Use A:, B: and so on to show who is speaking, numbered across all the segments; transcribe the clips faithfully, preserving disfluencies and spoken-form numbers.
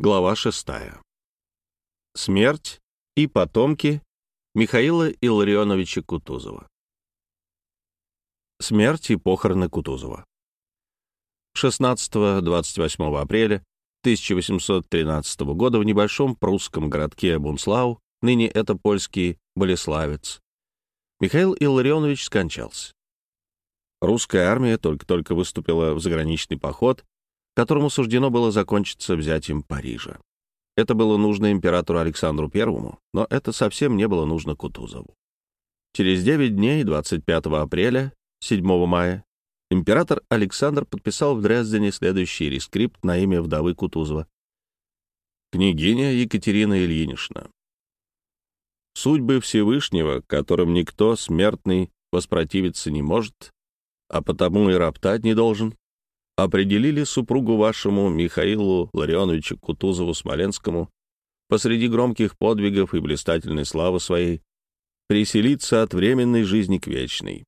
A: Глава шестая. Смерть и потомки Михаила Илларионовича Кутузова. Смерть и похороны Кутузова. шестнадцатого-двадцать восьмого апреля тысяча восемьсот тринадцатого года в небольшом прусском городке Бунслау, ныне это польский Болеславец, Михаил Илларионович скончался. Русская армия только-только выступила в заграничный поход, которому суждено было закончиться взятием Парижа. Это было нужно императору Александру Первому, но это совсем не было нужно Кутузову. Через девять дней, двадцать пятого апреля, седьмого мая, император Александр подписал в Дрездене следующий рескрипт на имя вдовы Кутузова. «Княгиня Екатерина Ильинична, судьбы Всевышнего, которым никто смертный воспротивиться не может, а потому и роптать не должен, определили супругу вашему Михаилу Ларионовичу Кутузову Смоленскому посреди громких подвигов и блистательной славы своей преселиться от временной жизни к вечной.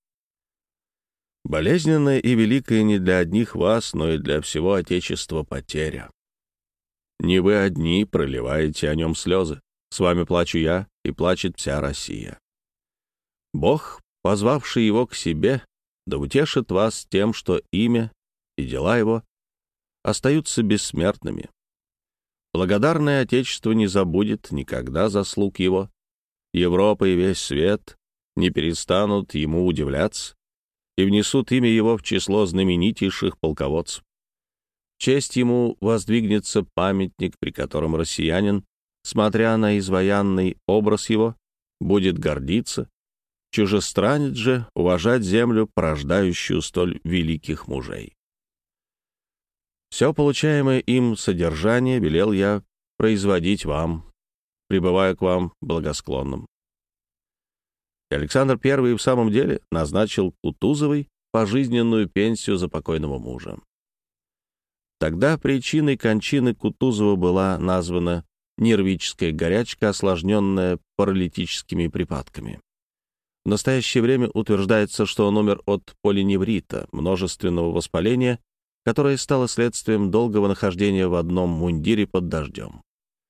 A: Болезненная и великая не для одних вас, но и для всего Отечества потеря. Не вы одни проливаете о нем слезы, с вами плачу я, и плачет вся Россия. Бог, позвавший его к себе, да утешит вас тем, что имя и дела его остаются бессмертными. Благодарное Отечество не забудет никогда заслуг его. Европа и весь свет не перестанут ему удивляться и внесут имя его в число знаменитейших полководцев. В честь ему воздвигнется памятник, при котором россиянин, смотря на изваянный образ его, будет гордиться, чужестранец же уважать землю, порождающую столь великих мужей. Все получаемое им содержание велел я производить вам, пребывая к вам благосклонным. И Александр Первый в самом деле назначил Кутузовой пожизненную пенсию за покойного мужа. Тогда причиной кончины Кутузова была названа нервическая горячка, осложненная паралитическими припадками. В настоящее время утверждается, что он умер от полиневрита, множественного воспаления, которое стало следствием долгого нахождения в одном мундире под дождем.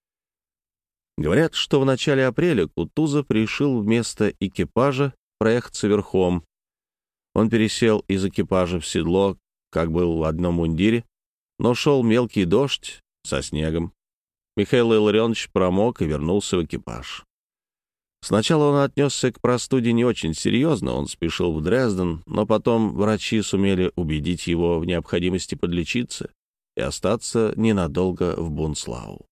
A: Говорят, что в начале апреля Кутузов решил вместо экипажа проехаться верхом. Он пересел из экипажа в седло, как был в одном мундире, но шел мелкий дождь со снегом. Михаил Илларионович промок и вернулся в экипаж. Сначала он отнесся к простуде не очень серьезно, он спешил в Дрезден, но потом врачи сумели убедить его в необходимости подлечиться и остаться ненадолго в Бунслау.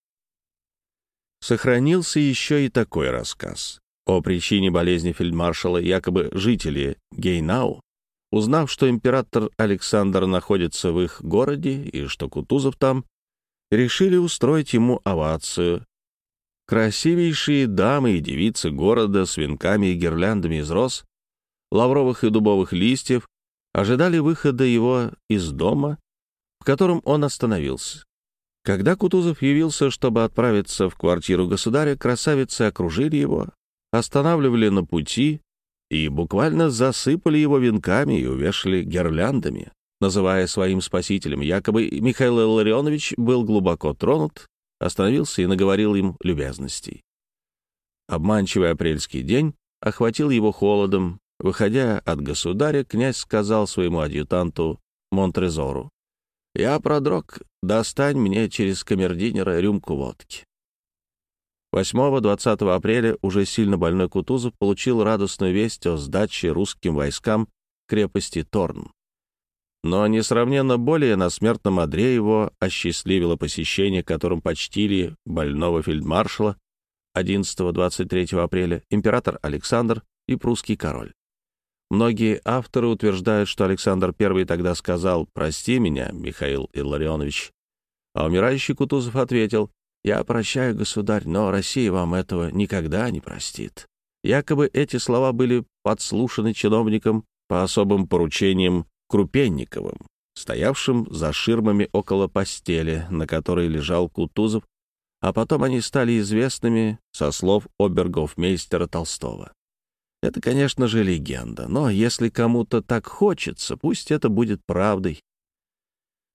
A: Сохранился еще и такой рассказ. О причине болезни фельдмаршала якобы жители Гейнау, узнав, что император Александр находится в их городе и что Кутузов там, решили устроить ему овацию. Красивейшие дамы и девицы города с венками и гирляндами из роз, лавровых и дубовых листьев ожидали выхода его из дома, в котором он остановился. Когда Кутузов явился, чтобы отправиться в квартиру государя, красавицы окружили его, останавливали на пути и буквально засыпали его венками и увешали гирляндами, называя своим спасителем. Якобы Михаил Илларионович был глубоко тронут, остановился и наговорил им любезностей. Обманчивый апрельский день охватил его холодом. Выходя от государя, князь сказал своему адъютанту Монтрезору: «Я продрог, достань мне через камердинера рюмку водки». восьмого-двадцатого апреля уже сильно больной Кутузов получил радостную весть о сдаче русским войскам крепости Торн. Но несравненно более на смертном одре его осчастливило посещение, которым почтили больного фельдмаршала одиннадцатого-двадцать третьего апреля император Александр и прусский король. Многие авторы утверждают, что Александр Первый тогда сказал: «Прости меня, Михаил Илларионович», а умирающий Кутузов ответил: «Я прощаю, государь, но Россия вам этого никогда не простит». Якобы эти слова были подслушаны чиновником по особым поручениям Крупенниковым, стоявшим за ширмами около постели, на которой лежал Кутузов, а потом они стали известными со слов обергофмейстера Толстого. Это, конечно же, легенда, но если кому-то так хочется, пусть это будет правдой.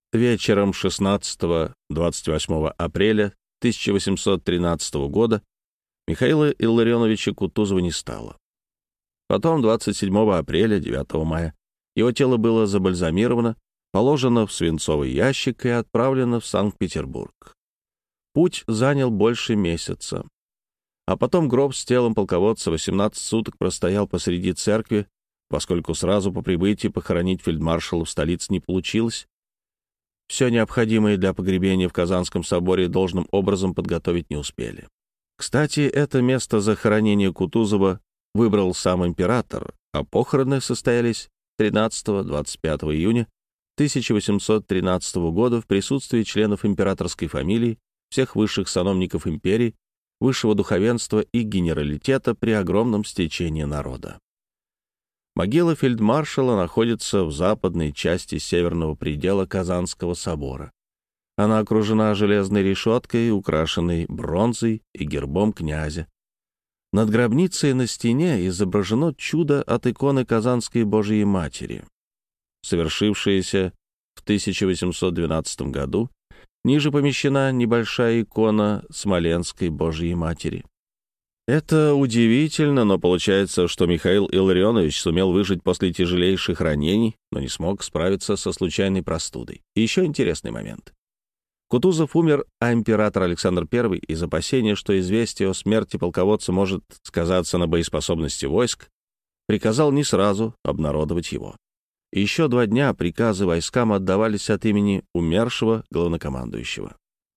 A: вечером шестнадцатого-двадцать восьмого апреля тысяча восемьсот тринадцатого года Михаила Илларионовича Кутузова не стало. Потом двадцать седьмого апреля, девятого мая, его тело было забальзамировано, положено в свинцовый ящик и отправлено в Санкт-Петербург. Путь занял больше месяца. А потом гроб с телом полководца восемнадцать суток простоял посреди церкви, поскольку сразу по прибытии похоронить фельдмаршала в столице не получилось. Все необходимое для погребения в Казанском соборе должным образом подготовить не успели. Кстати, это место захоронения Кутузова выбрал сам император, а похороны состоялись тринадцатого-двадцать пятого июня тысяча восемьсот тринадцатого года в присутствии членов императорской фамилии, всех высших сановников империи, высшего духовенства и генералитета при огромном стечении народа. Могила фельдмаршала находится в западной части северного предела Казанского собора. Она окружена железной решеткой, украшенной бронзой и гербом князя. Над гробницей на стене изображено чудо от иконы Казанской Божией Матери, совершившееся в тысяча восемьсот двенадцатом году. Ниже помещена небольшая икона Смоленской Божией Матери. Это удивительно, но получается, что Михаил Илларионович сумел выжить после тяжелейших ранений, но не смог справиться со случайной простудой. И еще интересный момент. Кутузов умер, а император Александр Первый из опасения, что известие о смерти полководца может сказаться на боеспособности войск, приказал не сразу обнародовать его. И еще два дня приказы войскам отдавались от имени умершего главнокомандующего.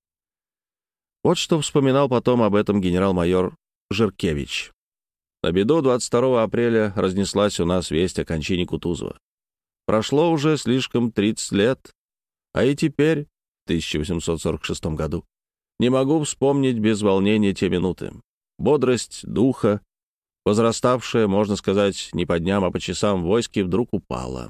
A: Вот что вспоминал потом об этом генерал-майор Жиркевич. На беду двадцать второго апреля разнеслась у нас весть о кончине Кутузова. Прошло уже слишком тридцать лет, а и теперь, в тысяча восемьсот сорок шестом году, не могу вспомнить без волнения те минуты. Бодрость духа, возраставшая, можно сказать, не по дням, а по часам в войске, вдруг упала.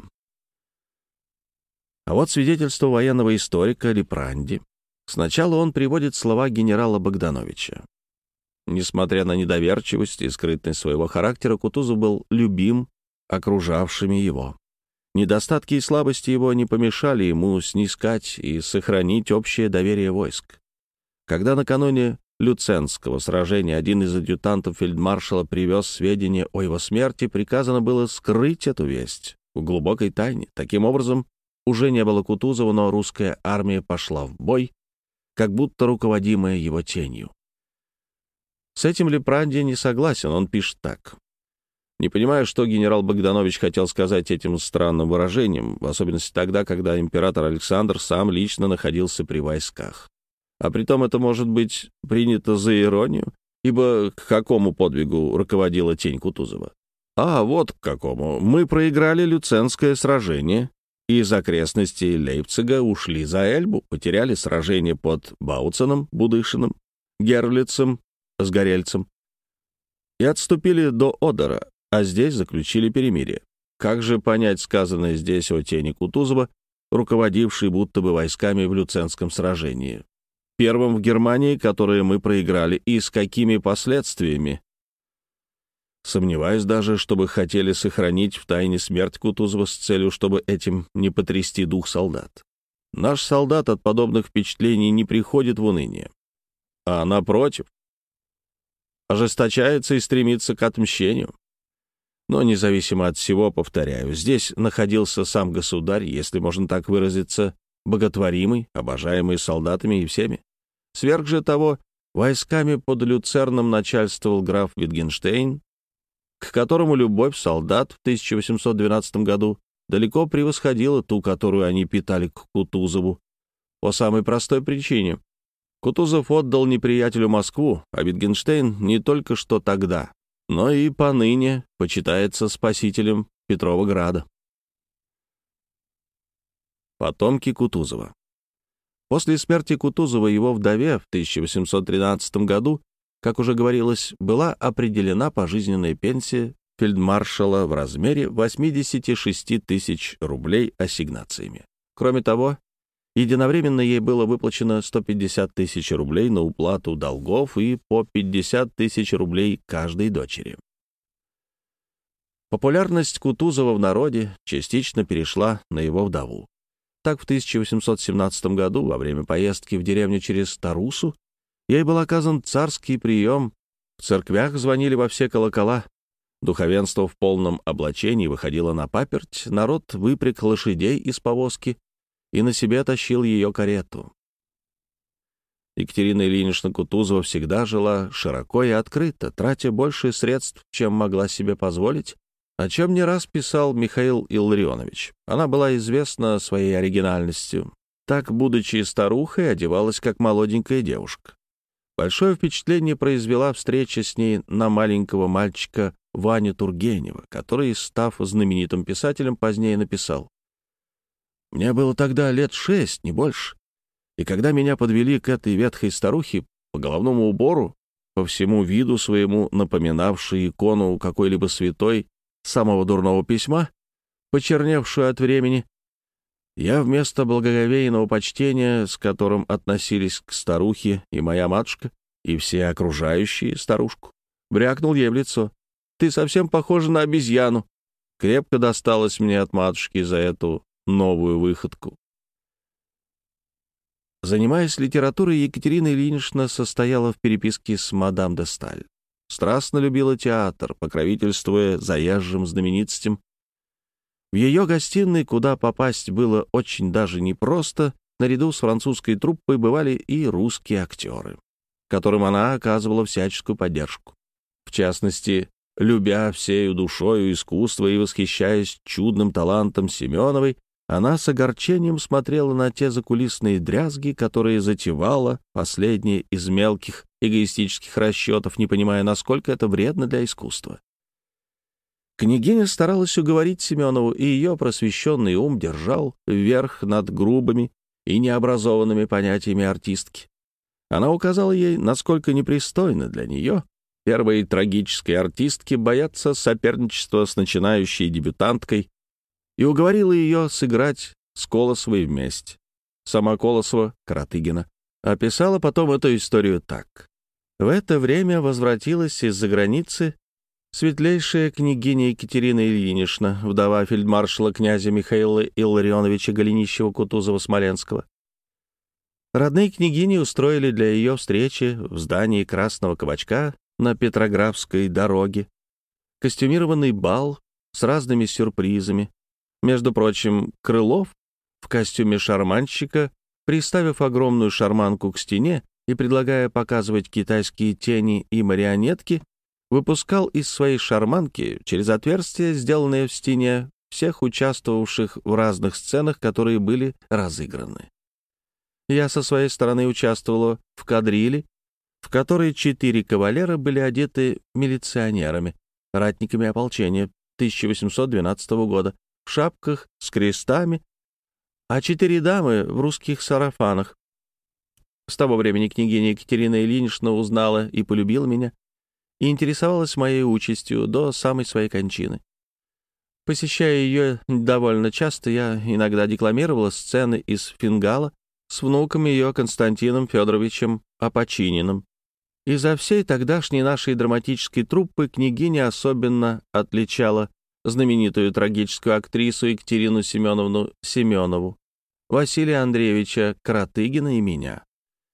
A: А вот свидетельство военного историка Липранди. Сначала он приводит слова генерала Богдановича. Несмотря на недоверчивость и скрытность своего характера, Кутузов был любим окружавшими его. Недостатки и слабости его не помешали ему снискать и сохранить общее доверие войск. Когда накануне Люценского сражения один из адъютантов фельдмаршала привез сведения о его смерти, приказано было скрыть эту весть в глубокой тайне. Таким образом, уже не было Кутузова, но русская армия пошла в бой, как будто руководимая его тенью. С этим Липранди не согласен, он пишет так. Не понимаю, что генерал Богданович хотел сказать этим странным выражением, в особенности тогда, когда император Александр сам лично находился при войсках. А притом это может быть принято за иронию, ибо к какому подвигу руководила тень Кутузова? А вот к какому. Мы проиграли Люценское сражение, и из окрестностей Лейпцига ушли за Эльбу, потеряли сражение под Бауценом, Будышиным, Герлицем, Сгорельцем и отступили до Одера, а здесь заключили перемирие. Как же понять сказанное здесь о тени Кутузова, руководившей будто бы войсками в Люценском сражении, первым в Германии, которое мы проиграли, и с какими последствиями? Сомневаюсь даже, чтобы хотели сохранить в тайне смерть Кутузова с целью, чтобы этим не потрясти дух солдат. Наш солдат от подобных впечатлений не приходит в уныние, а напротив, ожесточается и стремится к отмщению. Но независимо от всего, повторяю, здесь находился сам государь, если можно так выразиться, боготворимый, обожаемый солдатами и всеми. Сверх же того, войсками под Люцерном начальствовал граф Витгенштейн, к которому любовь солдат в тысяча восемьсот двенадцатом году далеко превосходила ту, которую они питали к Кутузову. По самой простой причине. Кутузов отдал неприятелю Москву, а Витгенштейн не только что тогда, но и поныне почитается спасителем Петрова Града. Потомки Кутузова. После смерти Кутузова его вдове в тысяча восемьсот тринадцатом году, как уже говорилось, была определена пожизненная пенсия фельдмаршала в размере восемьдесят шесть тысяч рублей ассигнациями. Кроме того, единовременно ей было выплачено сто пятьдесят тысяч рублей на уплату долгов и по пятьдесят тысяч рублей каждой дочери. Популярность Кутузова в народе частично перешла на его вдову. Так, в тысяча восемьсот семнадцатом году, во время поездки в деревню через Тарусу, ей был оказан царский прием. В церквях звонили во все колокола. Духовенство в полном облачении выходило на паперть, народ выпряг лошадей из повозки и на себе тащил ее карету. Екатерина Ильинична Кутузова всегда жила широко и открыто, тратя больше средств, чем могла себе позволить, о чем не раз писал Михаил Илларионович. Она была известна своей оригинальностью. Так, будучи старухой, одевалась как молоденькая девушка. Большое впечатление произвела встреча с ней на маленького мальчика Ваню Тургенева, который, став знаменитым писателем, позднее написал: «Мне было тогда лет шесть, не больше, и когда меня подвели к этой ветхой старухе по головному убору, по всему виду своему напоминавшей икону какой-либо святой самого дурного письма, почерневшую от времени, я вместо благоговейного почтения, с которым относились к старухе и моя матушка, и все окружающие старушку, брякнул ей в лицо: «Ты совсем похожа на обезьяну». Крепко досталось мне от матушки за эту новую выходку. Занимаясь литературой, Екатерина Ильинична состояла в переписке с мадам де Сталь. Страстно любила театр, покровительствуя заезжим знаменитостям. В ее гостиной, куда попасть было очень даже непросто, наряду с французской труппой бывали и русские актеры, которым она оказывала всяческую поддержку. В частности, любя всею душою искусство и восхищаясь чудным талантом Семеновой, она с огорчением смотрела на те закулисные дрязги, которые затевала последняя из мелких эгоистических расчетов, не понимая, насколько это вредно для искусства. Княгиня старалась уговорить Семенову, и ее просвещенный ум держал вверх над грубыми и необразованными понятиями артистки. Она указала ей, насколько непристойно для нее, первой трагической артистки, бояться соперничества с начинающей дебютанткой, и уговорила ее сыграть с Колосовой вместе. Сама Колосова, Каратыгина, описала потом эту историю так. В это время возвратилась из-за границы светлейшая княгиня Екатерина Ильинична, вдова фельдмаршала князя Михаила Илларионовича Голенищева-Кутузова-Смоленского. Родные княгини устроили для ее встречи в здании Красного кабачка на Петрографской дороге костюмированный бал с разными сюрпризами. Между прочим, Крылов в костюме шарманщика, приставив огромную шарманку к стене и предлагая показывать китайские тени и марионетки, выпускал из своей шарманки через отверстие, сделанное в стене, всех участвовавших в разных сценах, которые были разыграны. Я со своей стороны участвовала в кадриле, в которой четыре кавалера были одеты милиционерами, ратниками ополчения тысяча восемьсот двенадцатого года, в шапках с крестами, а четыре дамы в русских сарафанах. С того времени княгиня Екатерина Ильинична узнала и полюбила меня, и интересовалась моей участью до самой своей кончины. Посещая ее довольно часто, я иногда декламировала сцены из «Фингала» с внуком ее Константином Федоровичем Опочининым. Изо всей тогдашней нашей драматической труппы княгиня особенно отличала знаменитую трагическую актрису Екатерину Семеновну Семенову, Василия Андреевича Каратыгина и меня.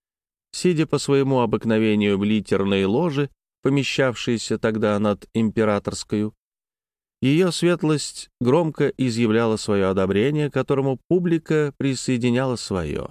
A: Сидя по своему обыкновению в литерной ложе, помещавшейся тогда над императорскою, ее светлость громко изъявляла свое одобрение, которому публика присоединяла свое.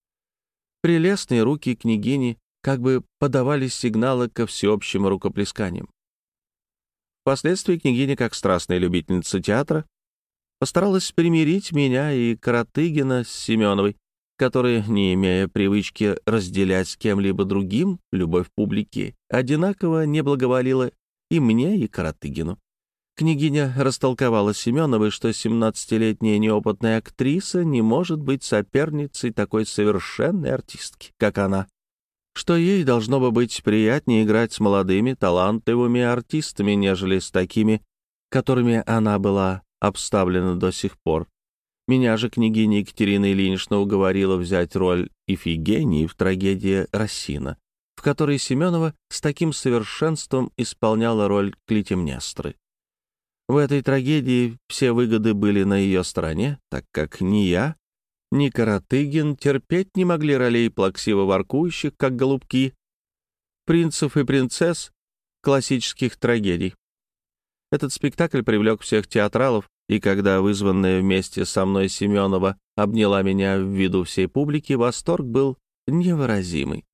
A: Прелестные руки княгини как бы подавали сигналы ко всеобщим рукоплесканиям. Впоследствии княгиня, как страстная любительница театра, постаралась примирить меня и Каратыгина с Семеновой, которые, не имея привычки разделять с кем-либо другим любовь публики, одинаково не благоволила и мне, и Каратыгину. Княгиня растолковала Семеновой, что семнадцатилетняя неопытная актриса не может быть соперницей такой совершенной артистки, как она, что ей должно бы быть приятнее играть с молодыми, талантливыми артистами, нежели с такими, которыми она была обставлена до сих пор. Меня же княгиня Екатерина Ильинична уговорила взять роль Ифигении в трагедии «Рассина», в которой Семенова с таким совершенством исполняла роль Клитемнестры. В этой трагедии все выгоды были на ее стороне, так как ни я, ни Каратыгин терпеть не могли ролей плаксиво воркующих, как голубки, принцев и принцесс классических трагедий. Этот спектакль привлек всех театралов, и когда вызванная вместе со мной Семенова обняла меня в виду всей публики, восторг был невыразимый.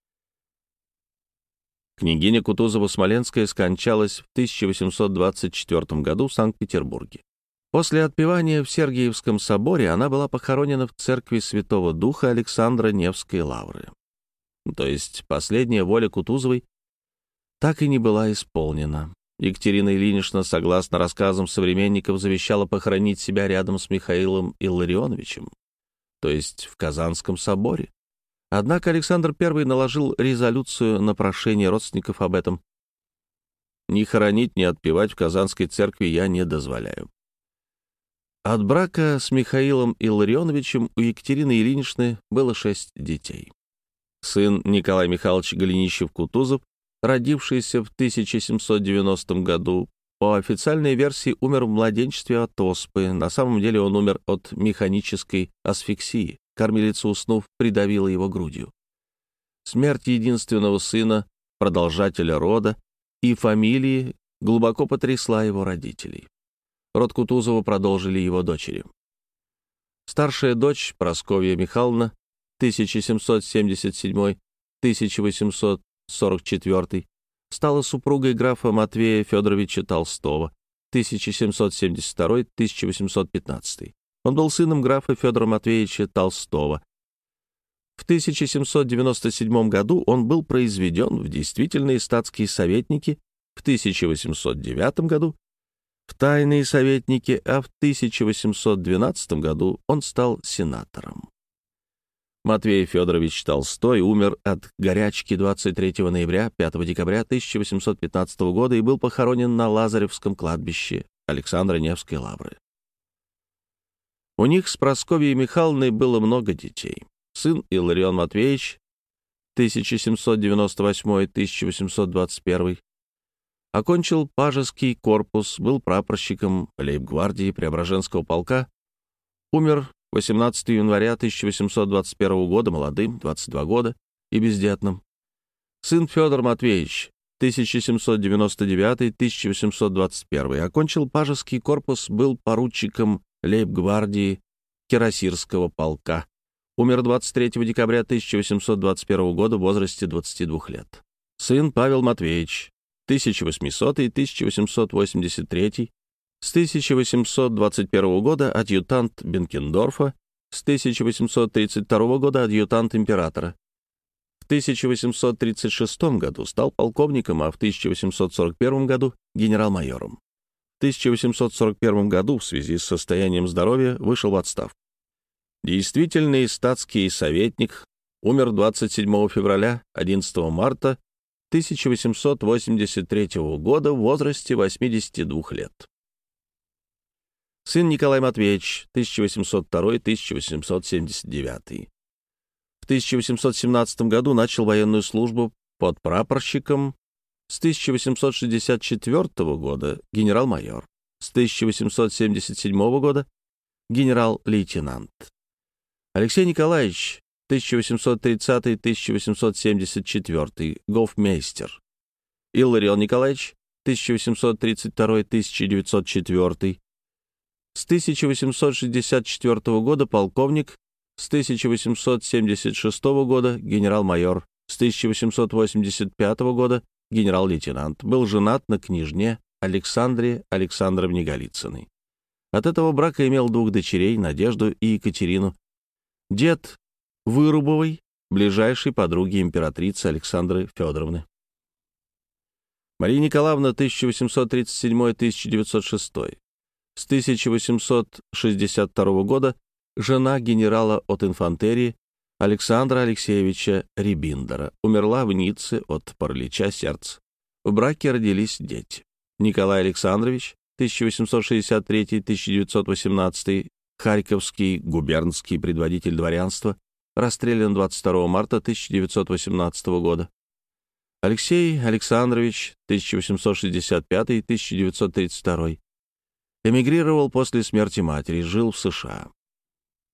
A: Княгиня Кутузова-Смоленская скончалась в тысяча восемьсот двадцать четвёртом году в Санкт-Петербурге. После отпевания в Сергиевском соборе она была похоронена в церкви Святого Духа Александра Невской лавры. То есть последняя воля Кутузовой так и не была исполнена. Екатерина Ильинична, согласно рассказам современников, завещала похоронить себя рядом с Михаилом Илларионовичем, то есть в Казанском соборе. Однако Александр Первый наложил резолюцию на прошение родственников об этом. Ни хоронить, ни отпевать в Казанской церкви я не дозволяю. От брака с Михаилом Илларионовичем у Екатерины Ильиничны было шесть детей. Сын Николай Михайлович Голенищев-Кутузов, родившийся в тысяча семьсот девяностом году, по официальной версии умер в младенчестве от оспы. На самом деле он умер от механической асфиксии. Кормилица, уснув, придавила его грудью. Смерть единственного сына, продолжателя рода и фамилии, глубоко потрясла его родителей. Род Кутузова продолжили его дочери. Старшая дочь, Прасковья Михайловна, тысяча семьсот семьдесят седьмой — тысяча восемьсот сорок четвёртый, стала супругой графа Матвея Федоровича Толстого, тысяча семьсот семьдесят второй — тысяча восемьсот пятнадцатый. Он был сыном графа Федора Матвеевича Толстого. В тысяча семьсот девяносто седьмом году он был произведен в действительные статские советники, в тысяча восемьсот девятом году в тайные советники, а в тысяча восемьсот двенадцатом году он стал сенатором. Матвей Федорович Толстой умер от горячки двадцать третьего ноября — пятого декабря тысяча восемьсот пятнадцатого года и был похоронен на Лазаревском кладбище Александра Невской лавры. У них с Прасковьей Михайловной было много детей. Сын Илларион Матвеевич, тысяча семьсот девяносто восьмой — тысяча восемьсот двадцать первый, окончил Пажеский корпус, был прапорщиком лейб-гвардии Преображенского полка, умер восемнадцатого января тысяча восемьсот двадцать первого года молодым, двадцать два года, и бездетным. Сын Федор Матвеевич, тысяча семьсот девяносто девятый — тысяча восемьсот двадцать первый, окончил Пажеский корпус, был поручиком лейб-гвардии Кирасирского полка, умер двадцать третьего декабря тысяча восемьсот двадцать первого года в возрасте двадцати двух лет. Сын Павел Матвеевич, тысяча восьмисотый — тысяча восемьсот восемьдесят третий, с тысяча восемьсот двадцать первого года адъютант Бенкендорфа, с тысяча восемьсот тридцать второго года адъютант императора. В тысяча восемьсот тридцать шестом году стал полковником, а в тысяча восемьсот сорок первом году генерал-майором. В тысяча восемьсот сорок первом году в связи с состоянием здоровья вышел в отставку. Действительный статский советник, умер двадцать седьмого февраля — одиннадцатого марта тысяча восемьсот восемьдесят третьего года в возрасте восьмидесяти двух лет. Сын Николай Матвеевич, тысяча восемьсот второй — тысяча восемьсот семьдесят девятый. В тысяча восемьсот семнадцатом году начал военную службу под прапорщиком, с тысяча восемьсот шестьдесят четвёртого года генерал-майор, с тысяча восемьсот семьдесят седьмого года генерал-лейтенант. Алексей Николаевич, тысяча восемьсот тридцатый — тысяча восемьсот семьдесят четвёртый, гофмейстер. Илларион Николаевич, тысяча восемьсот тридцать второй — тысяча девятьсот четвёртый. С тысяча восемьсот шестьдесят четвёртого года полковник, с тысяча восемьсот семьдесят шестого года генерал-майор, с тысяча восемьсот восемьдесят пятого года генерал-лейтенант, был женат на княжне Александре Александровне Голицыной. От этого брака имел двух дочерей, Надежду и Екатерину. Дед Вырубовой, ближайшей подруги императрицы Александры Федоровны. Мария Николаевна, тысяча восемьсот тридцать седьмой — тысяча девятьсот шестой. С тысяча восемьсот шестьдесят второго года жена генерала от инфантерии Александра Алексеевича Рибиндера, умерла в Ницце от паралича сердца. В браке родились дети. Николай Александрович, тысяча восемьсот шестьдесят третий — тысяча девятьсот восемнадцатый, харьковский губернский предводитель дворянства, расстрелян двадцать второго марта тысяча девятьсот восемнадцатого года. Алексей Александрович, тысяча восемьсот шестьдесят пятый — тысяча девятьсот тридцать второй, эмигрировал после смерти матери, жил в США.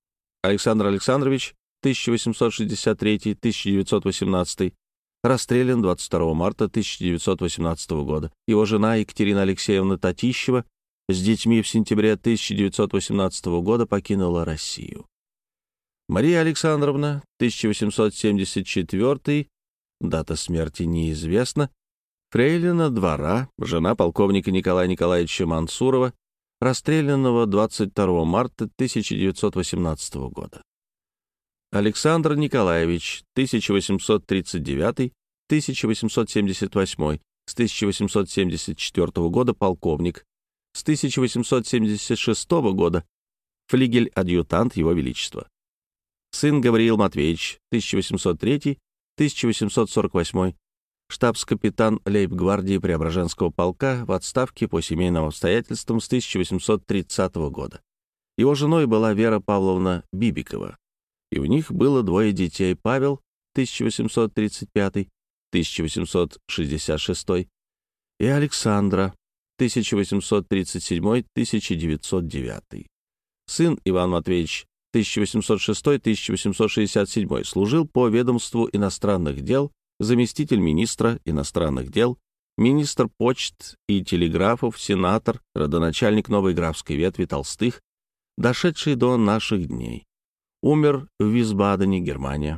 A: Александр Александрович, тысяча восемьсот шестьдесят третий — тысяча девятьсот восемнадцатый, расстрелян двадцать второго марта тысяча девятьсот восемнадцатого года. Его жена Екатерина Алексеевна Татищева с детьми в сентябре тысяча девятьсот восемнадцатого года покинула Россию. Мария Александровна, тысяча восемьсот семьдесят четвёртый, дата смерти неизвестна, фрейлина двора, жена полковника Николая Николаевича Мансурова, расстрелянного двадцать второго марта тысяча девятьсот восемнадцатого года. Александр Николаевич, тысяча восемьсот тридцать девятый — тысяча восемьсот семьдесят восьмой, с тысяча восемьсот семьдесят четвёртого года полковник, с тысяча восемьсот семьдесят шестого года флигель-адъютант Его Величества. Сын Гавриил Матвеевич, тысяча восемьсот третий — тысяча восемьсот сорок восьмой, штабс-капитан лейб-гвардии Преображенского полка в отставке по семейным обстоятельствам с тысяча восемьсот тридцатого года. Его женой была Вера Павловна Бибикова, и у них было двое детей: Павел, тысяча восемьсот тридцать пятый — тысяча восемьсот шестьдесят шестой, и Александра, тысяча восемьсот тридцать седьмой — тысяча девятьсот девятый. Сын Иван Матвеевич, тысяча восемьсот шестой — тысяча восемьсот шестьдесят седьмой, служил по ведомству иностранных дел, заместитель министра иностранных дел, министр почт и телеграфов, сенатор, родоначальник новой графской ветви Толстых, дошедший до наших дней. Умер в Висбадене, Германия.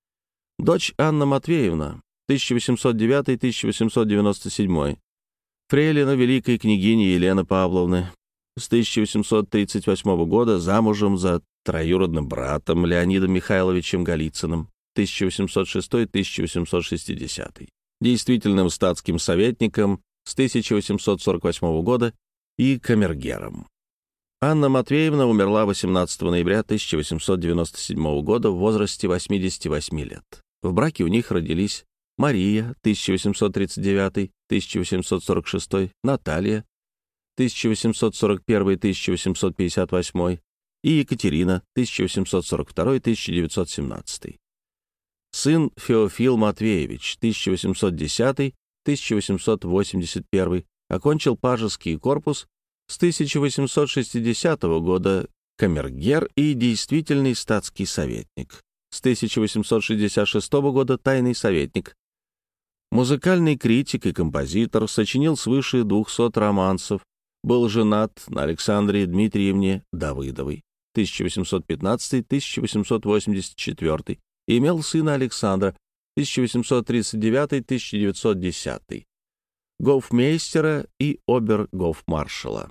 A: Дочь Анна Матвеевна, тысяча восемьсот девятый — тысяча восемьсот девяносто седьмой, фрейлина великой княгини Елены Павловны, с тысяча восемьсот тридцать восьмого года замужем за троюродным братом Леонидом Михайловичем Голицыным, тысяча восемьсот шестой — тысяча восемьсот шестидесятый, действительным статским советником с тысяча восемьсот сорок восьмого года и камергером. Анна Матвеевна умерла восемнадцатого ноября тысяча восемьсот девяносто седьмого года в возрасте восьмидесяти восьми лет. В браке у них родились Мария, тысяча восемьсот тридцать девятый — тысяча восемьсот сорок шестой, Наталья, тысяча восемьсот сорок первый — тысяча восемьсот пятьдесят восьмой, и Екатерина, тысяча восемьсот сорок второй — тысяча девятьсот семнадцатый. Сын Феофил Матвеевич, тысяча восемьсот десятый — тысяча восемьсот восемьдесят первый, окончил пажеский корпус, с тысяча восемьсот шестидесятого года камергер и действительный статский советник, с тысяча восемьсот шестьдесят шестого года тайный советник. Музыкальный критик и композитор, сочинил свыше двухсот романсов, был женат на Александре Дмитриевне Давыдовой, тысяча восемьсот пятнадцатый — тысяча восемьсот восемьдесят четвёртый, и имел сына Александра, тысяча восемьсот тридцать девятый — тысяча девятьсот десятый, гофмейстера и обер-гофмаршала.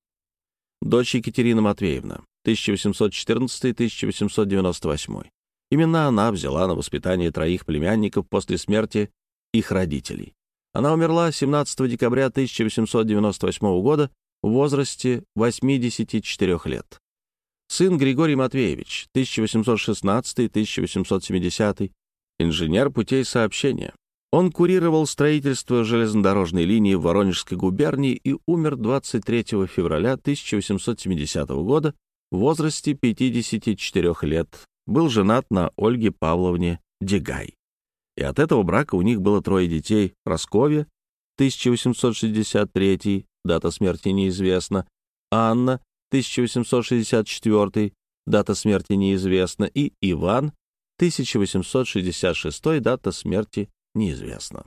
A: Дочь Екатерина Матвеевна, тысяча восемьсот четырнадцатый — тысяча восемьсот девяносто восьмой. Именно она взяла на воспитание троих племянников после смерти их родителей. Она умерла семнадцатого декабря тысяча восемьсот девяносто восьмого года в возрасте восьмидесяти четырёх лет. Сын Григорий Матвеевич, тысяча восемьсот шестнадцатый — тысяча восемьсот семидесятый, инженер путей сообщения. Он курировал строительство железнодорожной линии в Воронежской губернии и умер двадцать третьего февраля тысяча восемьсот семидесятого года в возрасте пятидесяти четырёх лет. Был женат на Ольге Павловне Дегай. И от этого брака у них было трое детей: Прасковья, тысяча восемьсот шестьдесят третий, дата смерти неизвестна, Анна, тысяча восемьсот шестьдесят четвёртый, дата смерти неизвестна, и Иван, тысяча восемьсот шестьдесят шестой, дата смерти неизвестна.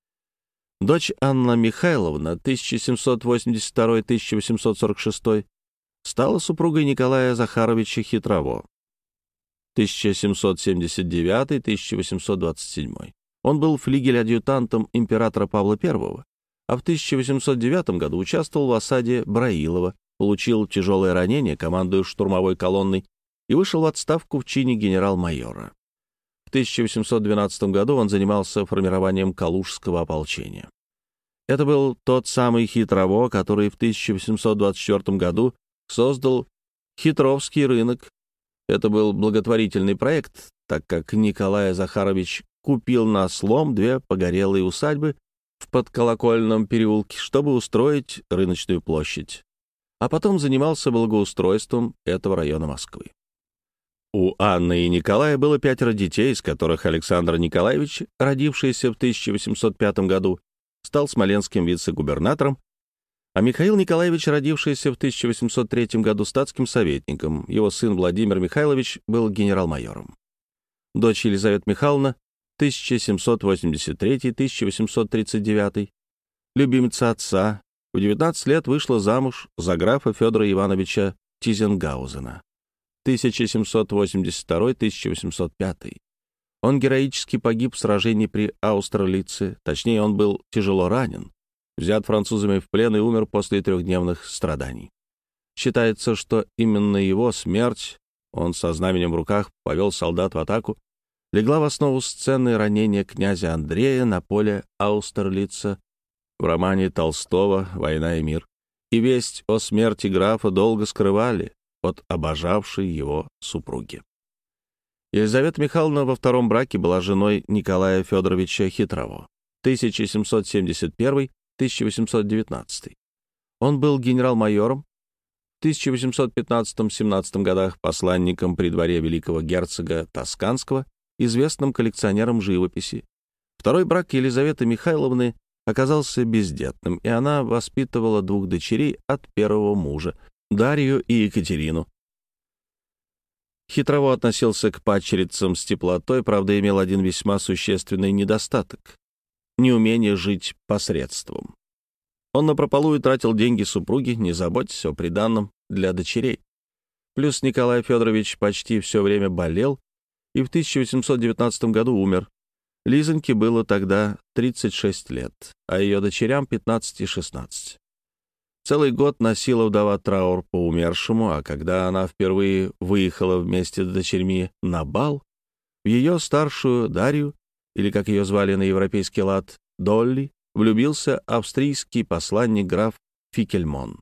A: Дочь Анна Михайловна, тысяча семьсот восемьдесят второй — тысяча восемьсот сорок шестой, стала супругой Николая Захаровича Хитрово, тысяча семьсот семьдесят девятый — тысяча восемьсот двадцать седьмой. Он был флигель-адъютантом императора Павла Первого, а в тысяча восемьсот девятом году участвовал в осаде Браилова, получил тяжелое ранение, командуя штурмовой колонной, и вышел в отставку в чине генерал-майора. В тысяча восемьсот двенадцатом году он занимался формированием Калужского ополчения. Это был тот самый Хитрово, который в тысяча восемьсот двадцать четвёртом году создал Хитровский рынок. Это был благотворительный проект, так как Николай Захарович купил на слом две погорелые усадьбы в Подколокольном переулке, чтобы устроить рыночную площадь, а потом занимался благоустройством этого района Москвы. У Анны и Николая было пятеро детей, из которых Александр Николаевич, родившийся в тысяча восемьсот пятом году, стал смоленским вице-губернатором, А Михаил Николаевич, родившийся в тысяча восемьсот третьем году статским советником, его сын Владимир Михайлович был генерал-майором. Дочь Елизавета Михайловна, тысяча семьсот восемьдесят третий — тысяча восемьсот тридцать девятый, любимица отца, в девятнадцать лет вышла замуж за графа Федора Ивановича Тизенгаузена, тысяча семьсот восемьдесят второй — тысяча восемьсот пятый. Он героически погиб в сражении при Аустерлице, точнее, он был тяжело ранен, взят французами в плен и умер после трехдневных страданий. Считается, что именно его смерть, он со знаменем в руках повел солдат в атаку, легла в основу сцены ранения князя Андрея на поле Аустерлица в романе Толстого «Война и мир», и весть о смерти графа долго скрывали от обожавшей его супруги. Елизавета Михайловна во втором браке была женой Николая Федоровича Хитрово, тысяча семьсот семьдесят первый — тысяча восемьсот девятнадцатый. Он был генерал-майором, в тысяча восемьсот пятнадцатом-семнадцатом годах посланником при дворе великого герцога Тосканского, известным коллекционером живописи. Второй брак Елизаветы Михайловны оказался бездетным, и она воспитывала двух дочерей от первого мужа, Дарью и Екатерину. Хитрово относился к падчерицам с теплотой, правда, имел один весьма существенный недостаток — неумение жить посредством. Он напропалую тратил деньги супруги, не заботясь о приданном для дочерей. Плюс Николай Федорович почти все время болел и в тысяча восемьсот девятнадцатом году умер. Лизоньке было тогда тридцать шесть лет, а ее дочерям пятнадцать и шестнадцать. Целый год носила вдова траур по умершему, а когда она впервые выехала вместе с дочерьми на бал, в ее старшую Дарью, или, как ее звали на европейский лад, Долли, влюбился австрийский посланник граф Фикельмон.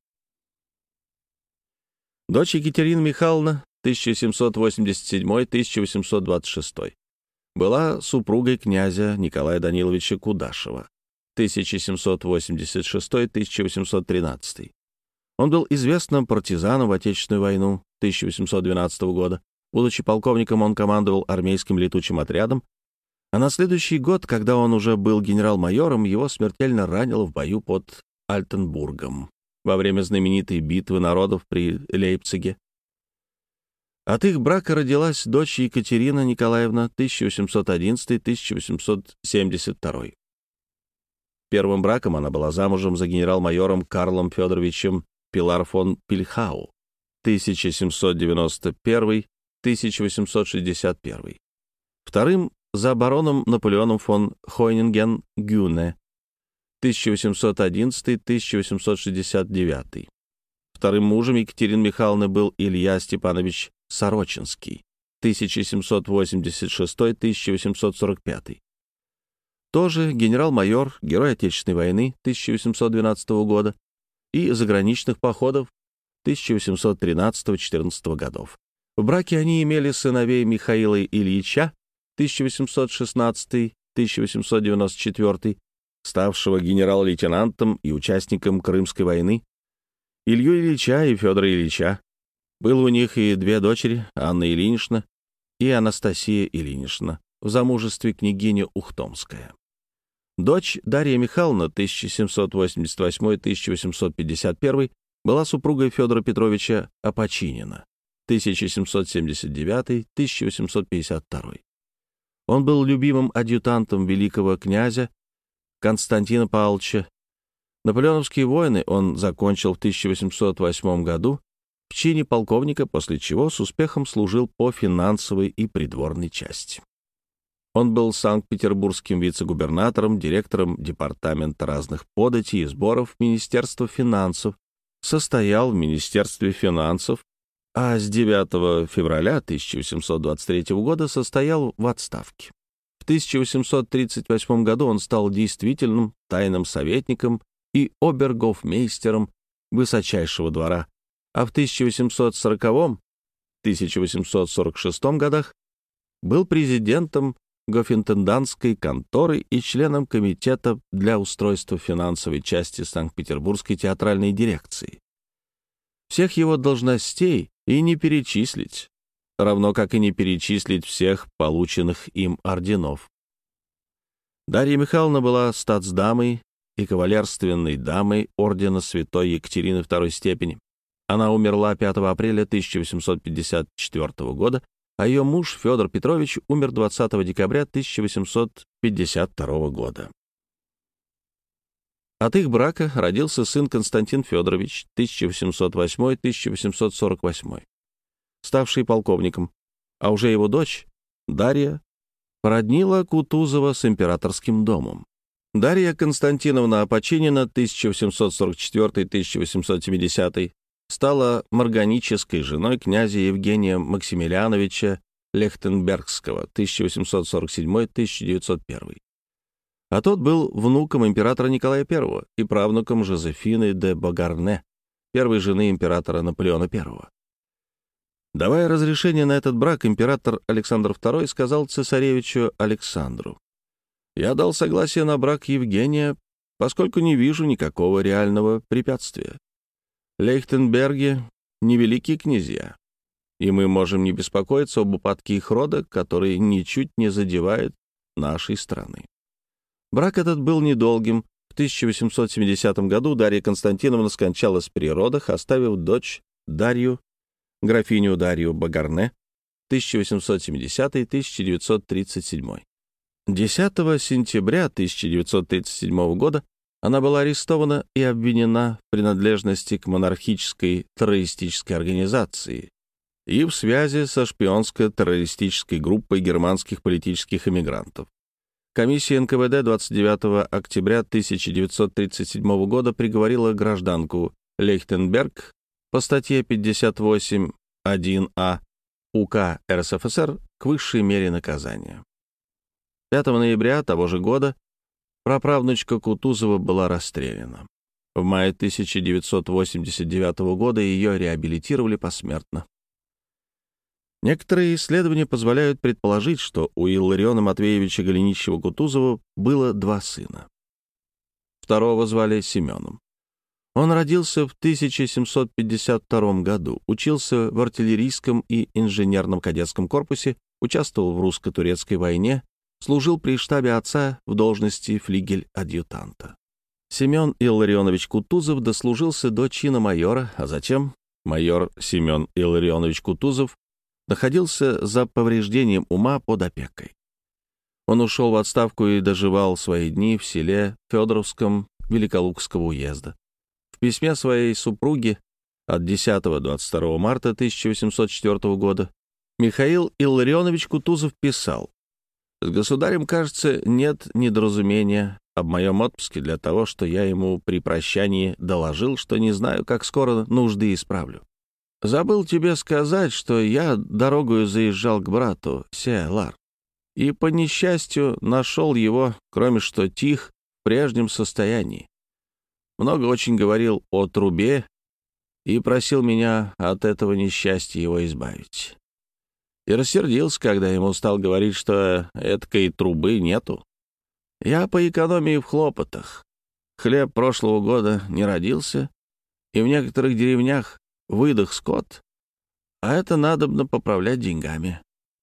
A: Дочь Екатерина Михайловна, тысяча семьсот восемьдесят седьмой — тысяча восемьсот двадцать шестой, была супругой князя Николая Даниловича Кудашева, тысяча семьсот восемьдесят шестой — тысяча восемьсот тринадцатый. Он был известным партизаном в Отечественную войну тысяча восемьсот двенадцатого года. Будучи полковником, он командовал армейским летучим отрядом, а на следующий год, когда он уже был генерал-майором, его смертельно ранило в бою под Альтенбургом во время знаменитой битвы народов при Лейпциге. От их брака родилась дочь Екатерина Николаевна, тысяча восемьсот одиннадцатый — тысяча восемьсот семьдесят второй. Первым браком она была замужем за генерал-майором Карлом Федоровичем Пилар фон Пильхау, тысяча семьсот девяносто первый — тысяча восемьсот шестьдесят первый. Вторым — за бароном Наполеоном фон Хойнинген-Гюне, тысяча восемьсот одиннадцатый — тысяча восемьсот шестьдесят девятый. Вторым мужем Екатерины Михайловны был Илья Степанович Сорочинский, тысяча семьсот восемьдесят шестой — тысяча восемьсот сорок пятый. Тоже генерал-майор, герой Отечественной войны тысяча восемьсот двенадцатого года и заграничных походов тысяча восемьсот тринадцатого — четырнадцатого годов. В браке они имели сыновей Михаила Ильича, тысяча восемьсот шестнадцатый — тысяча восемьсот девяносто четвёртый, ставшего генерал-лейтенантом и участником Крымской войны, Илью Ильича и Федора Ильича. Было у них и две дочери, Анна Ильинична и Анастасия Ильинична, в замужестве княгиня Ухтомская. Дочь Дарья Михайловна, тысяча семьсот восемьдесят восьмой — тысяча восемьсот пятьдесят первый, была супругой Федора Петровича Опочинина, тысяча семьсот семьдесят девятый — тысяча восемьсот пятьдесят второй. Он был любимым адъютантом великого князя Константина Павловича. Наполеоновские войны он закончил в тысяча восемьсот восьмом году в чине полковника, после чего с успехом служил по финансовой и придворной части. Он был санкт-петербургским вице-губернатором, директором департамента разных податей и сборов Министерства финансов, состоял в Министерстве финансов, а с девятого февраля тысяча восемьсот двадцать третьего года состоял в отставке. В тысяча восемьсот тридцать восьмом году он стал действительным тайным советником и обергофмейстером высочайшего двора, а в тысяча восемьсот сороковом — тысяча восемьсот сорок шестом годах был президентом гофинтендантской конторы и членом комитета для устройства финансовой части Санкт-Петербургской театральной дирекции. Всех его должностей и не перечислить, равно как и не перечислить всех полученных им орденов. Дарья Михайловна была статсдамой, и кавалерственной дамой ордена святой Екатерины второй степени. Она умерла пятого апреля тысяча восемьсот пятьдесят четвёртого года, а ее муж Федор Петрович умер двадцатого декабря тысяча восемьсот пятьдесят второго года. От их брака родился сын Константин Федорович, тысяча восемьсот восьмой — тысяча восемьсот сорок восьмой, ставший полковником, а уже его дочь, Дарья, породнила Кутузова с императорским домом. Дарья Константиновна Опочинина, тысяча восемьсот сорок четвёртый — тысяча восемьсот семидесятый, стала морганической женой князя Евгения Максимилиановича Лехтенбергского, тысяча восемьсот сорок седьмой — тысяча девятьсот первый. А тот был внуком императора Николая Первого и правнуком Жозефины де Богарне, первой жены императора Наполеона Первого. Давая разрешение на этот брак, император Александр Второй сказал цесаревичу Александру: «Я дал согласие на брак Евгения, поскольку не вижу никакого реального препятствия. Лейхтенберги — невеликие князья, и мы можем не беспокоиться об упадке их рода, который ничуть не задевает нашей страны». Брак этот был недолгим. В тысяча восемьсот семидесятом году Дарья Константиновна скончалась при родах, оставив дочь Дарью, графиню Дарью Богарне, тысяча восемьсот семидесятый — тысяча девятьсот тридцать седьмой. десятого сентября тысяча девятьсот тридцать седьмого года она была арестована и обвинена в принадлежности к монархической террористической организации и в связи со шпионско-террористической группой германских политических эмигрантов. Комиссия эн ка вэ дэ двадцать девятого октября тысяча девятьсот тридцать седьмого года приговорила гражданку Лейхтенберг по статье пятьдесят восемь один а УК эр эс эф эс эр к высшей мере наказания. пятого ноября того же года праправнучка Кутузова была расстреляна. В мае тысяча девятьсот восемьдесят девятого года ее реабилитировали посмертно. Некоторые исследования позволяют предположить, что у Иллариона Матвеевича Голенищева-Кутузова было два сына. Второго звали Семеном. Он родился в тысяча семьсот пятьдесят втором году, учился в артиллерийском и инженерном кадетском корпусе, участвовал в русско-турецкой войне, служил при штабе отца в должности флигель-адъютанта. Семен Илларионович Кутузов дослужился до чина майора, а затем майор Семен Илларионович Кутузов находился за повреждением ума под опекой. Он ушел в отставку и доживал свои дни в селе Федоровском Великолукского уезда. В письме своей супруге от десятого — двадцать второго марта тысяча восемьсот четвёртого года Михаил Илларионович Кутузов писал: «С государем, кажется, нет недоразумения об моем отпуске для того, что я ему при прощании доложил, что не знаю, как скоро нужды исправлю. Забыл тебе сказать, что я дорогою заезжал к брату, Се-Лар, и по несчастью нашел его, кроме что тих, в прежнем состоянии. Много очень говорил о трубе и просил меня от этого несчастья его избавить. И рассердился, когда ему стал говорить, что эткой трубы нету. Я по экономии в хлопотах. Хлеб прошлого года не родился, и в некоторых деревнях выдох скот, а это надобно поправлять деньгами».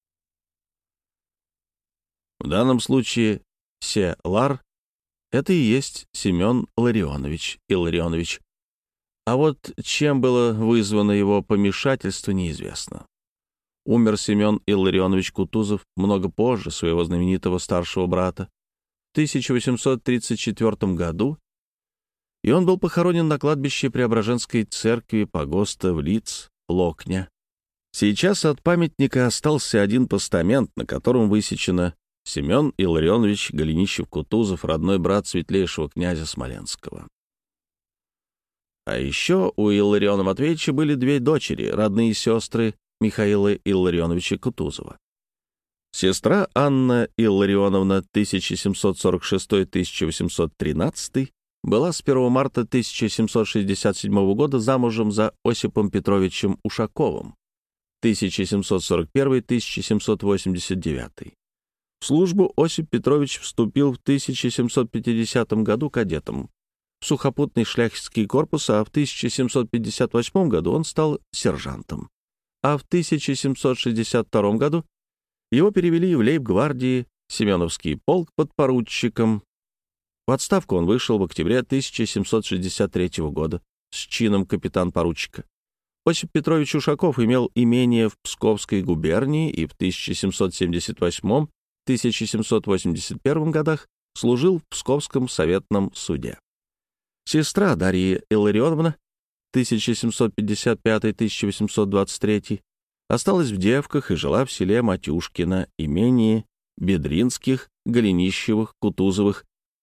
A: В данном случае Се-Лар — это и есть Семен Ларионович Илларионович. А вот чем было вызвано его помешательство, неизвестно. Умер Семен Илларионович Кутузов много позже своего знаменитого старшего брата, в тысяча восемьсот тридцать четвёртом году, и он был похоронен на кладбище Преображенской церкви погоста в Лиц, Локня. Сейчас от памятника остался один постамент, на котором высечено: Семен Илларионович Голенищев-Кутузов, родной брат светлейшего князя Смоленского. А еще у Иллариона Матвеевича были две дочери, родные сестры Михаила Илларионовича Кутузова. Сестра Анна Илларионовна тысяча семьсот сорок шестой — тысяча восемьсот тринадцатый была с первого марта тысяча семьсот шестьдесят седьмого года замужем за Осипом Петровичем Ушаковым, тысяча семьсот сорок первый — тысяча семьсот восемьдесят девятый. В службу Осип Петрович вступил в тысяча семьсот пятидесятом году кадетом в сухопутный шляхетский корпус, а в тысяча семьсот пятьдесят восьмом году он стал сержантом. А в тысяча семьсот шестьдесят втором году его перевели в лейб-гвардии Семеновский полк подпоручиком. В отставку он вышел в октябре тысяча семьсот шестьдесят третьего года с чином капитан-поручика. Осип Петрович Ушаков имел имение в Псковской губернии и в тысяча семьсот семьдесят восьмом — тысяча семьсот восемьдесят первом годах служил в Псковском советном суде. Сестра Дарья Илларионовна тысяча семьсот пятьдесят пятый — тысяча восемьсот двадцать третий осталась в Девках и жила в селе Матюшкино, имении Бедринских, Голенищевых, Кутузовых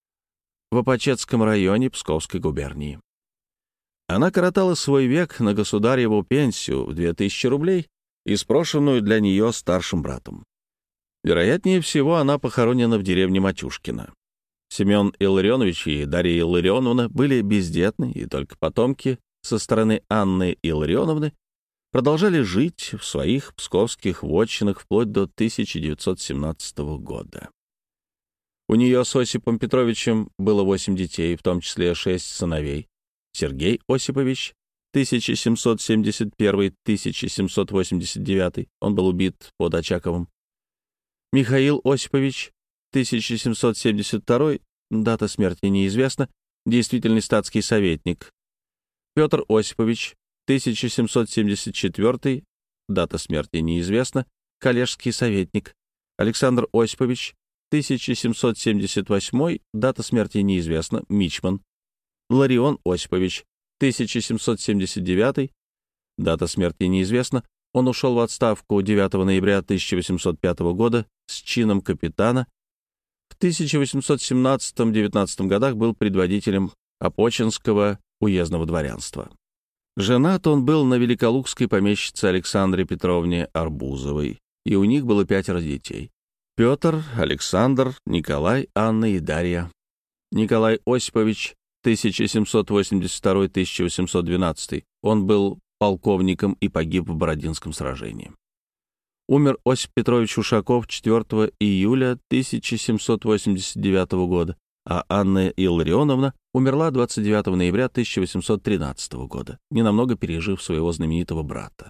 A: в Опочецком районе Псковской губернии. Она коротала свой век на государеву пенсию в две тысячи рублей и спрошенную для нее старшим братом. Вероятнее всего, она похоронена в деревне Матюшкино. Семен Илларионович и Дарья Илларионовна были бездетны, и только потомки со стороны Анны Илларионовны продолжали жить в своих псковских вотчинах вплоть до тысяча девятьсот семнадцатого года. У нее с Осипом Петровичем было восемь детей, в том числе шесть сыновей. Сергей Осипович, тысяча семьсот семьдесят первый — тысяча семьсот восемьдесят девятый, он был убит под Очаковым. Михаил Осипович, тысяча семьсот семьдесят второй, дата смерти неизвестна, действительный статский советник. Петр Осипович, тысяча семьсот семьдесят четвёртый, дата смерти неизвестна, коллежский советник. Александр Осипович, тысяча семьсот семьдесят восьмой, дата смерти неизвестна, мичман. Ларион Осипович, тысяча семьсот семьдесят девятый, дата смерти неизвестна, он ушел в отставку девятого ноября тысяча восемьсот пятого года с чином капитана. В тысяча восемьсот семнадцатом — девятнадцатом годах был предводителем Опочинского уездного дворянства. Женат он был на великолукской помещице Александре Петровне Арбузовой, и у них было пятеро детей. Петр, Александр, Николай, Анна и Дарья. Николай Осипович, тысяча семьсот восемьдесят второй — тысяча восемьсот двенадцатый, он был полковником и погиб в Бородинском сражении. Умер Осип Петрович Ушаков четвёртого июля тысяча семьсот восемьдесят девятого года, а Анна Илларионовна умерла двадцать девятого ноября тысяча восемьсот тринадцатого года, ненамного пережив своего знаменитого брата.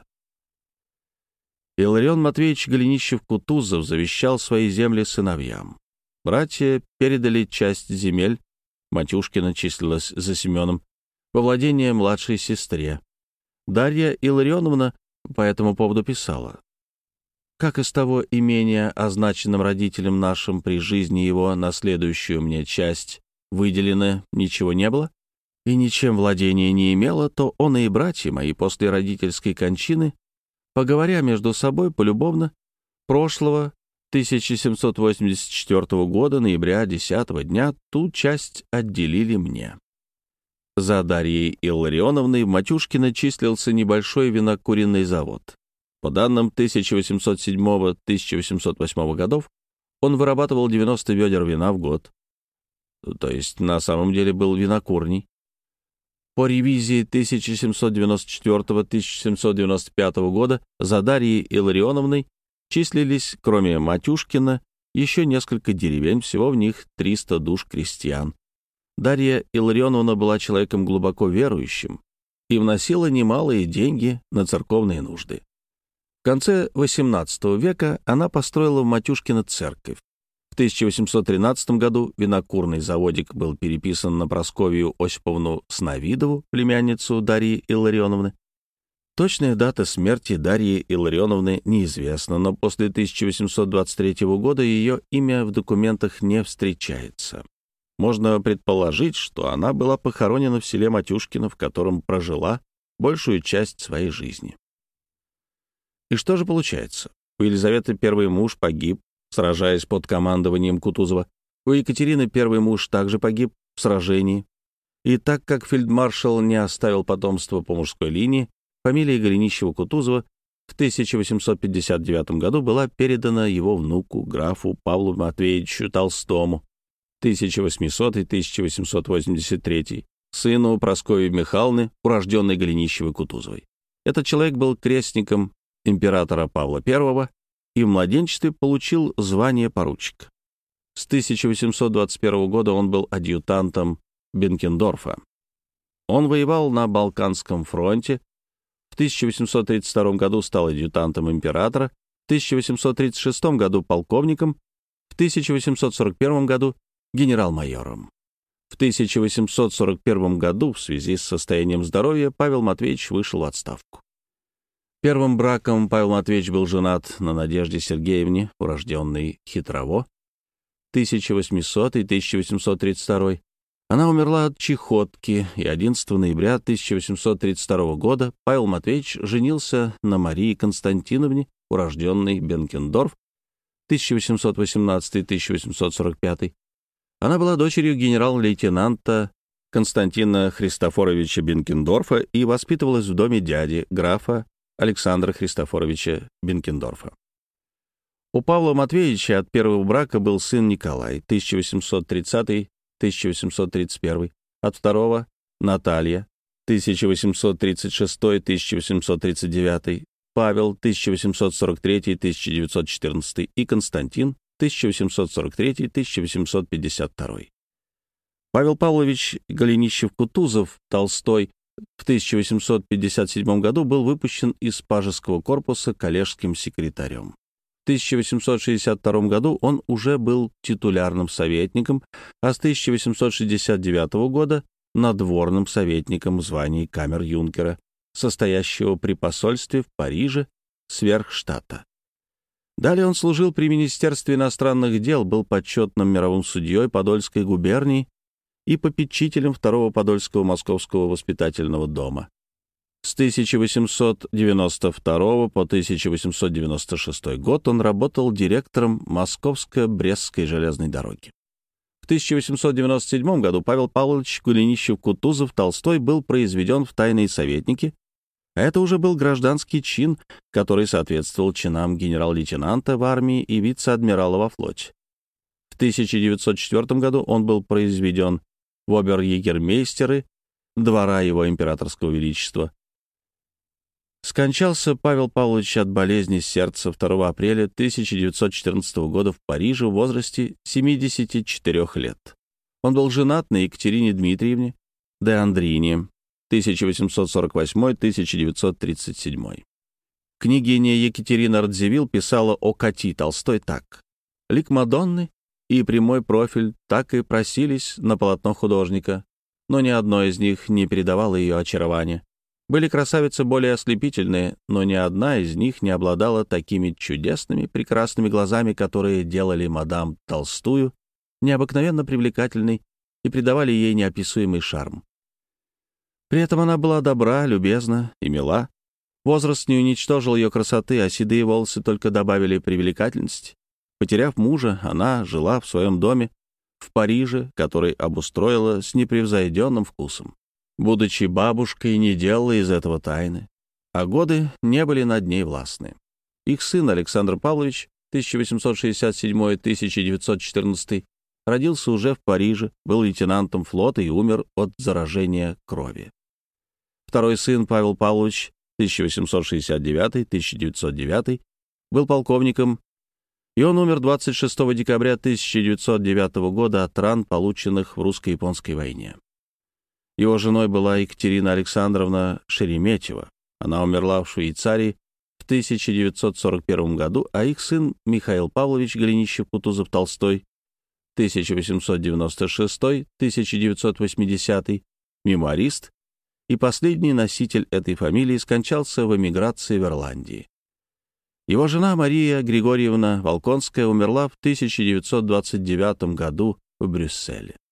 A: Илларион Матвеевич Голенищев-Кутузов завещал свои земли сыновьям. Братья передали часть земель, Матюшкина числилась за Семеном, во владение младшей сестре. Дарья Илларионовна по этому поводу писала: «Как из того имения, означенным родителям нашим при жизни его на следующую мне часть, выделено ничего не было, и ничем владения не имело, то он и братья мои после родительской кончины, поговоря между собой полюбовно, прошлого тысяча семьсот восемьдесят четвёртого года, ноября десятого дня, ту часть отделили мне». За Дарьей Илларионовной в Матюшкино числился небольшой винокуренный завод. По данным тысяча восемьсот седьмого — тысяча восемьсот восьмого годов, он вырабатывал девяносто ведер вина в год. То есть на самом деле был винокурней. По ревизии тысяча семьсот девяносто четвёртого — тысяча семьсот девяносто пятого года за Дарьей Илларионовной числились, кроме Матюшкина, еще несколько деревень, всего в них триста душ крестьян. Дарья Илларионовна была человеком глубоко верующим и вносила немалые деньги на церковные нужды. В конце восемнадцатого века она построила в Матюшкино церковь. В тысяча восемьсот тринадцатом году винокурный заводик был переписан на Прасковью Осиповну Сновидову, племянницу Дарьи Илларионовны. Точная дата смерти Дарьи Илларионовны неизвестна, но после тысяча восемьсот двадцать третьего года ее имя в документах не встречается. Можно предположить, что она была похоронена в селе Матюшкино, в котором прожила большую часть своей жизни. И что же получается? У Елизаветы первый муж погиб, сражаясь под командованием Кутузова. У Екатерины первый муж также погиб в сражении. И так как фельдмаршал не оставил потомства по мужской линии, фамилия Голенищева-Кутузова в тысяча восемьсот пятьдесят девятом году была передана его внуку, графу Павлу Матвеевичу Толстому, тысяча восьмисотый — тысяча восемьсот восемьдесят третий, сыну Прасковьи Михайловны, урожденной Голенищевой-Кутузовой. Этот человек был крестником императора Павла Первого и в младенчестве получил звание поручика. С тысяча восемьсот двадцать первого года он был адъютантом Бенкендорфа. Он воевал на Балканском фронте, в тысяча восемьсот тридцать втором году стал адъютантом императора, в тысяча восемьсот тридцать шестом году полковником, в тысяча восемьсот сорок первом году генерал-майором. В тысяча восемьсот сорок первом году в связи с состоянием здоровья Павел Матвеевич вышел в отставку. Первым браком Павел Матвеевич был женат на Надежде Сергеевне, урожденной Хитрово, тысяча восьмисотый — тысяча восемьсот тридцать второй. Она умерла от чехотки, и одиннадцатого ноября тысяча восемьсот тридцать второго года Павел Матвеевич женился на Марии Константиновне, урожденной Бенкендорф, тысяча восемьсот восемнадцатый — тысяча восемьсот сорок пятый. Она была дочерью генерал-лейтенанта Константина Христофоровича Бенкендорфа и воспитывалась в доме дяди, графа Александра Христофоровича Бенкендорфа. У Павла Матвеевича от первого брака был сын Николай, тысяча восемьсот тридцатый — тысяча восемьсот тридцать первый, от второго — Наталья, тысяча восемьсот тридцать шестой — тысяча восемьсот тридцать девятый, Павел, тысяча восемьсот сорок третий — тысяча девятьсот четырнадцатый и Константин, тысяча восемьсот сорок третий — тысяча восемьсот пятьдесят второй. Павел Павлович Голенищев-Кутузов, Толстой, в тысяча восемьсот пятьдесят седьмом году был выпущен из пажеского корпуса коллежским секретарем. В тысяча восемьсот шестьдесят втором году он уже был титулярным советником, а с тысяча восемьсот шестьдесят девятого года — надворным советником в звании камер-юнкера, состоящего при посольстве в Париже сверхштата. Далее он служил при Министерстве иностранных дел, был почетным мировым судьей Подольской губернии и попечителем второго Подольского Московского воспитательного дома. С тысяча восемьсот девяносто второго по тысяча восемьсот девяносто шестой год он работал директором Московско-Брестской железной дороги. В тысяча восемьсот девяносто седьмом году Павел Павлович Голенищев-Кутузов Толстой был произведен в тайные советники, а это уже был гражданский чин, который соответствовал чинам генерал-лейтенанта в армии и вице-адмирала во флоте. В тысяча девятьсот четвёртом году он был произведен в обер-егермейстеры двора его императорского величества. Скончался Павел Павлович от болезни сердца второго апреля тысяча девятьсот четырнадцатого года в Париже в возрасте семидесяти четырёх лет. Он был женат на Екатерине Дмитриевне де Андрине, тысяча восемьсот сорок восьмой — тысяча девятьсот тридцать седьмой. Княгиня Екатерина Радзивилл писала о Кати Толстой так: «Лик Мадонны и прямой профиль так и просились на полотно художника, но ни одно из них не передавало ее очарования. Были красавицы более ослепительные, но ни одна из них не обладала такими чудесными, прекрасными глазами, которые делали мадам Толстую необыкновенно привлекательной и придавали ей неописуемый шарм. При этом она была добра, любезна и мила. Возраст не уничтожил ее красоты, а седые волосы только добавили привлекательности. Потеряв мужа, она жила в своем доме в Париже, который обустроила с непревзойденным вкусом. Будучи бабушкой, не делала из этого тайны, а годы не были над ней властны. Их сын Александр Павлович, тысяча восемьсот шестьдесят седьмой — тысяча девятьсот четырнадцатый, родился уже в Париже, был лейтенантом флота и умер от заражения крови. Второй сын Павел Павлович, тысяча восемьсот шестьдесят девятый — тысяча девятьсот девятый, был полковником, и он умер двадцать шестого декабря тысяча девятьсот девятого года от ран, полученных в русско-японской войне. Его женой была Екатерина Александровна Шереметьева. Она умерла в Швейцарии в тысяча девятьсот сорок первом году, а их сын Михаил Павлович Голенищев-Кутузов Толстой, тысяча восемьсот девяносто шестой — тысяча девятьсот восьмидесятый, мемуарист и последний носитель этой фамилии, скончался в эмиграции в Ирландии. Его жена Мария Григорьевна Волконская умерла в тысяча девятьсот двадцать девятом году в Брюсселе.